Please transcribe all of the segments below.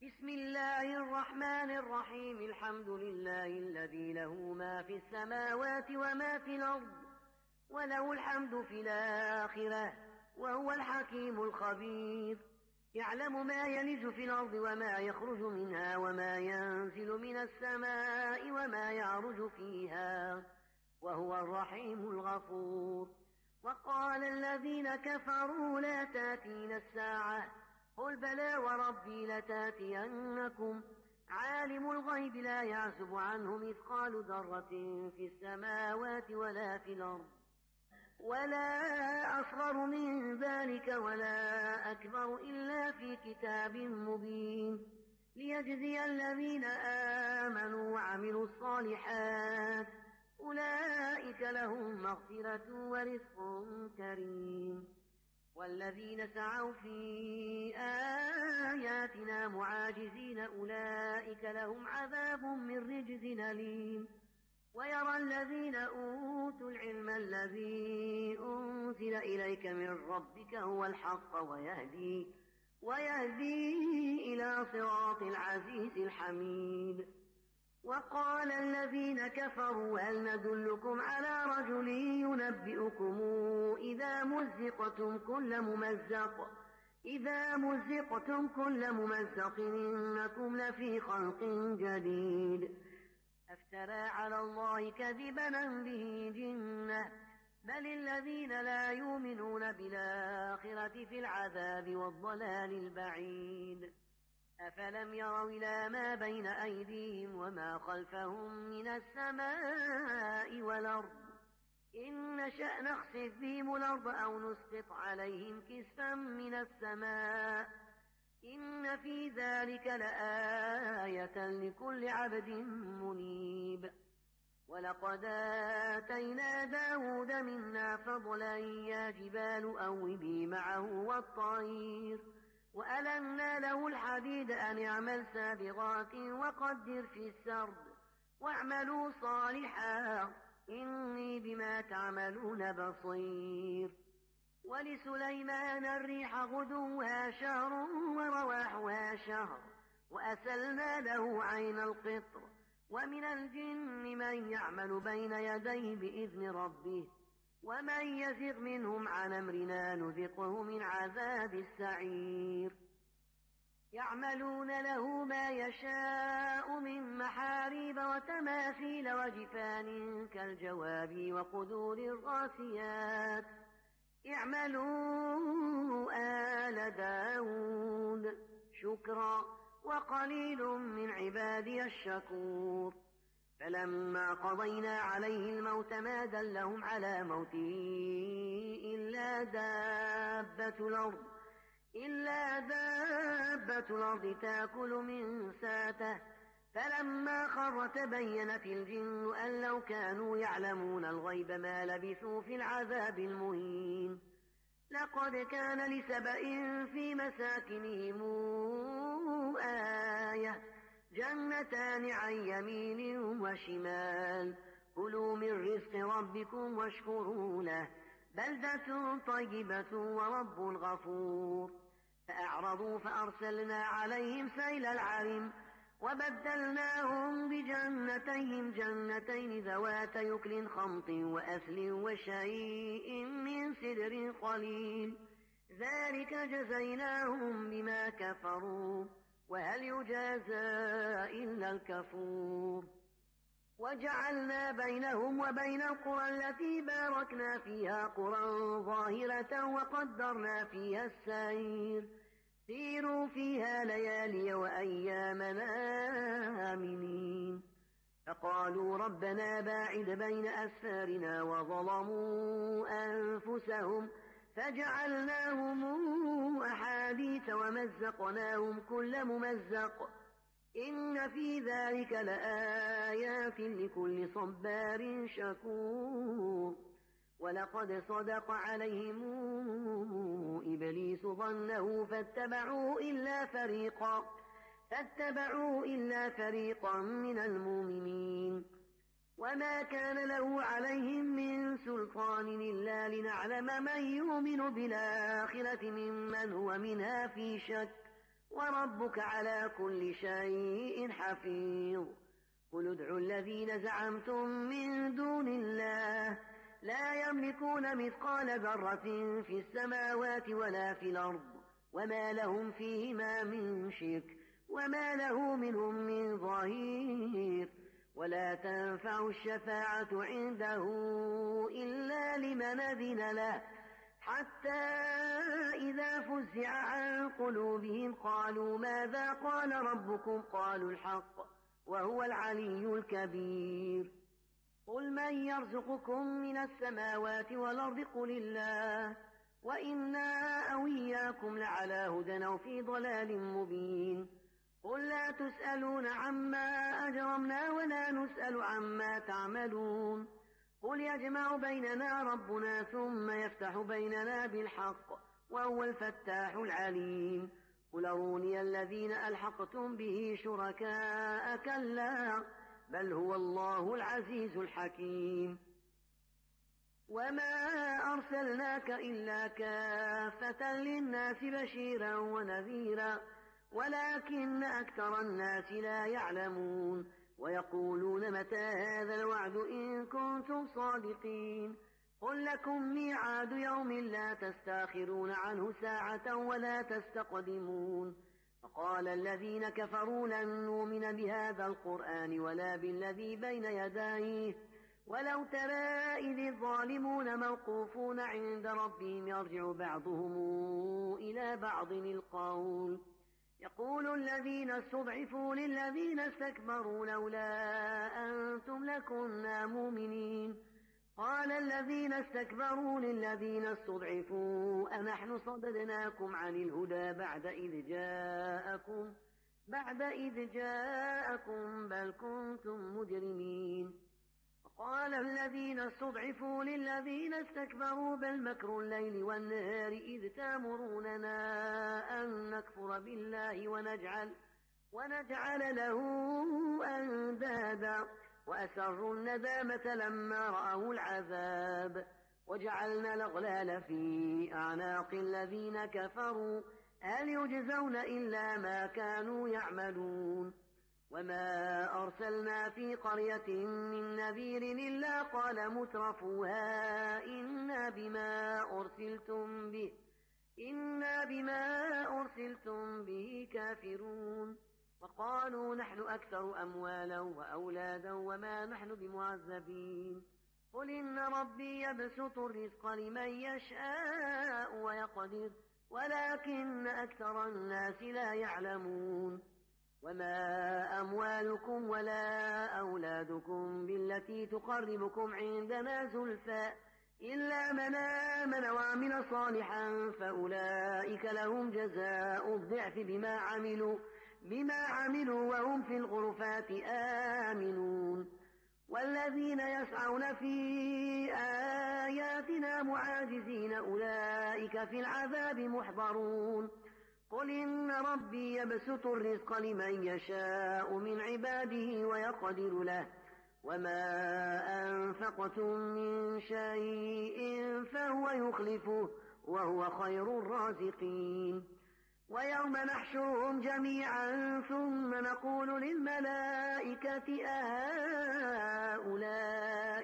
بسم الله الرحمن الرحيم. الحمد لله الذي له ما في السماوات وما في الأرض وله الحمد في الآخرة وهو الحكيم الخبير. يعلم ما يلج في الأرض وما يخرج منها وما ينزل من السماء وما يعرج فيها وهو الرحيم الغفور. وقال الذين كفروا لا تأتينا الساعة قل بلى وربي لتأتينكم عالم الغيب لا يعزب عنه مثقال ذرة في السماوات ولا في الأرض ولا أصغر من ذلك ولا أكبر إلا في كتاب مبين ليجزي الذين آمنوا وعملوا الصالحات أولئك لهم مغفرة ورزق كريم. والذين سعوا في آياتنا معاجزين أولئك لهم عذاب من رجز أليم. ويرى الذين أوتوا العلم الذي أنزل إليك من ربك هو الحق ويهدي إلى صراط العزيز الحميد. وقال الذين كفروا هل ندلكم على رجل ينبئكم إذا مزقتم كل ممزق إنكم لفي خلق جديد أفترى على الله كذبا به جنة بل الذين لا يؤمنون بالآخرة في العذاب والضلال البعيد. أفلم يروا إلى ما بين أيديهم وما خلفهم من السماء والأرض إن نشأ نخسف بهم الأرض أو نسقط عليهم كسفا من السماء إن في ذلك لآية لكل عبد منيب. ولقد آتينا داود منا فضلا يا جبال أوبي معه والطير وألنا له الحديد أن اعمل سابغات وقدر في السرد واعملوا صالحا إني بما تعملون بصير. ولسليمان الريح غدوها شهر ورواحها شهر وأسلنا له عين القطر ومن الجن من يعمل بين يديه بإذن ربه ومن يزغ منهم عن أمرنا نذقه من عذاب السعير. يعملون له ما يشاء من محاريب وتماثيل وجفان كالجواب وقدور الراسيات اعملوا آل داود شكرا وقليل من عبادي الشكور. فلما قضينا عليه الموت ما دلهم على موته إلا دابة الأرض تأكل من ساته فلما خر تبينت الجن أن لو كانوا يعلمون الغيب ما لبثوا في العذاب المهين. لقد كان لسبإ في مساكنهم آية جنتان عن يمين وشمال كلوا من رزق ربكم واشكروا له بلدة طيبة ورب غفور. فأعرضوا فأرسلنا عليهم سيل العرم وبدلناهم بجنتين جنتين ذوات يكل خمط وأثل وشيء من سدر قليل ذلك جزيناهم بما كفروا وهل يجازى إلا الكفور. وجعلنا بينهم وبين القرى التي باركنا فيها قرى ظاهرة وقدرنا فيها السير سيروا فيها ليالي وأيامنا آمنين. فقالوا ربنا باعد بين أسفارنا وظلموا أنفسهم فجعلناهم أحاديث ومزقناهم كل ممزق إن في ذلك لآيات لكل صبار شكور. ولقد صدق عليهم إبليس ظنه فاتبعوا إلا فريقا من المؤمنين وما كان له عليهم من سلطان إلا لنعلم من يؤمن بالآخرة ممن هو منها في شك وربك على كل شيء حفيظ قل ادعوا الذين زعمتم من دون الله لا يملكون مثقال ذرة في السماوات ولا في الأرض وما لهم فيهما من شرك وما له منهم من ظهير ولا تنفع الشفاعة عنده إلا لمن أذن له حتى إذا فزع عن قلوبهم قالوا ماذا قال ربكم قالوا الحق وهو العلي الكبير قل من يرزقكم من السماوات والأرض قل الله وإنا أو إياكم لعلى هدى أو في ضلال مبين قل لا تسألون عما أجرمنا ولا نسأل عما تعملون قل يجمع بيننا ربنا ثم يفتح بيننا بالحق وهو الفتاح العليم قل أروني الذين ألحقتم به شركاء كلا بل هو الله العزيز الحكيم وما أرسلناك إلا كافة للناس بشيرا ونذيرا ولكن أكثر الناس لا يعلمون ويقولون متى هذا الوعد إن كنتم صادقين قل لكم ميعاد يوم لا تستاخرون عنه ساعة ولا تستقدمون فقال الذين كفروا لن نؤمن بهذا القرآن ولا بالذي بين يديه ولو ترى إذ الظالمون موقوفون عند ربهم يرجع بعضهم إلى بعض القول يقول الذين استضعفوا للذين استكبروا لولا أنتم لكنا مؤمنين قال الذين استكبروا للذين استضعفوا أنحن صددناكم عن الهدى بعد إذ جاءكم بل كنتم مجرمين قال الذين استضعفوا للذين استكبروا بل مكر الليل والنهار إذ تأمروننا أن نكفر بالله ونجعل له أندادا وأسروا الندامة لما رأوا العذاب وجعلنا الأغلال في أعناق الذين كفروا هل يجزون إلا ما كانوا يعملون وما أرسلنا في قرية من نذير إلا قال مترفوها إنا بما أرسلتم به كافرون وقالوا نحن أكثر أموالا وأولادا وما نحن بمعذبين قل إن ربي يبسط الرزق لمن يشاء ويقدر ولكن أكثر الناس لا يعلمون وما أموالكم ولا أولادكم بالتي تقربكم عندنا زلفى إلا من آمن وعمل صالحا فأولئك لهم جزاء الضعف بما عملوا وهم في الغرفات آمنون والذين يسعون في آياتنا معاجزين أولئك في العذاب محضرون قل إن ربي يبسط الرزق لمن يشاء من عباده ويقدر له وما أنفقتم من شيء فهو يخلفه وهو خير الرازقين ويوم نحشرهم جميعا ثم نقول للملائكة أهؤلاء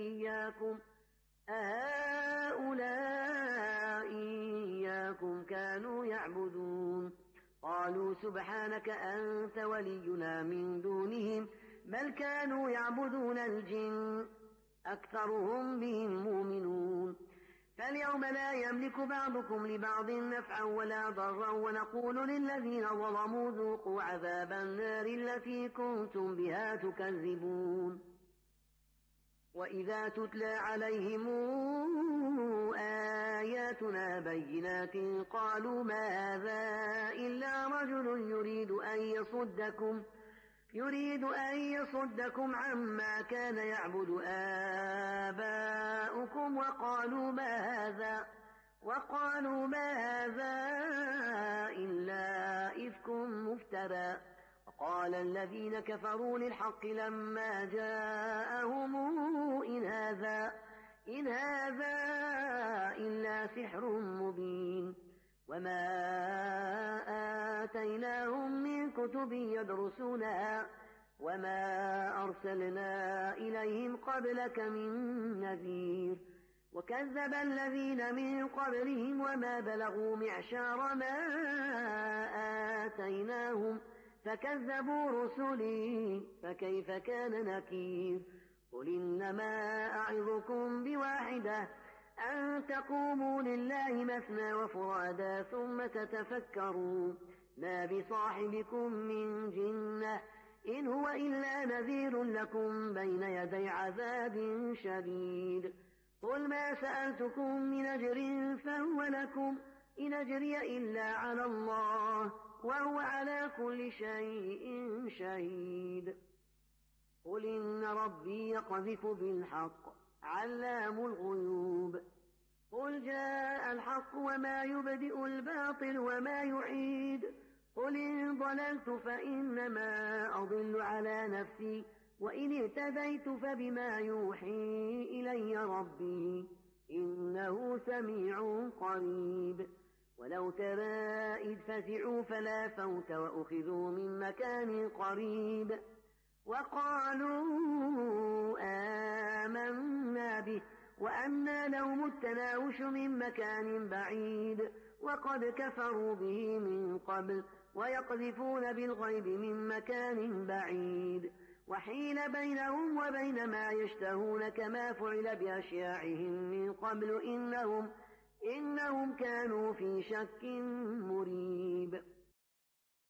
إياكم كانوا يعبدون قالوا سبحانك أنت ولينا من دونهم بل كانوا يعبدون الجن أكثرهم بهم مؤمنون فاليوم لا يملك بعضكم لبعض نفعا ولا ضرا ونقول للذين ظلموا ذوقوا عذاب النار التي كنتم بها تكذبون وإذا تتلى عليهم آياتنا بينات قالوا ما هذا إلا رجل يريد أن يصدكم عما كان يعبد آباؤكم وقالوا ما هذا إلا إفك مفترى وقال الذين كفروا للحق لما جاءهم إن هذا إلا سحر مبين وما آتيناهم من كتب يدرسونها وما أرسلنا إليهم قبلك من نذير وكذب الذين من قبلهم وما بلغوا معشار ما آتيناهم فكذبوا رسلي فكيف كان نكير قل إنما أعظكم بواحدة أن تقوموا لله مثنى وفرادا ثم تتفكروا ما بصاحبكم من جنة إن هو إلا نذير لكم بين يدي عذاب شديد قل ما سألتكم من أجر فهو لكم إن أجري إلا على الله وهو على كل شيء شهيد قل إن ربي يقذف بالحق علام الغيوب قل جاء الحق وما يبدئ الباطل وما يعيد قل إن ضللت فإنما أضل على نفسي وإن اهتديت فبما يوحي إلي ربي إنه سميع قريب ولو ترى إذ فزعوا فلا فوت وأخذوا من مكان قريب وقالوا آمنا به وأنى لهم التناوش من مكان بعيد وقد كفروا به من قبل ويقذفون بالغيب من مكان بعيد وحيل بينهم وبين ما يشتهون كما فعل بأشياعهم من قبل إنهم كانوا في شك مريب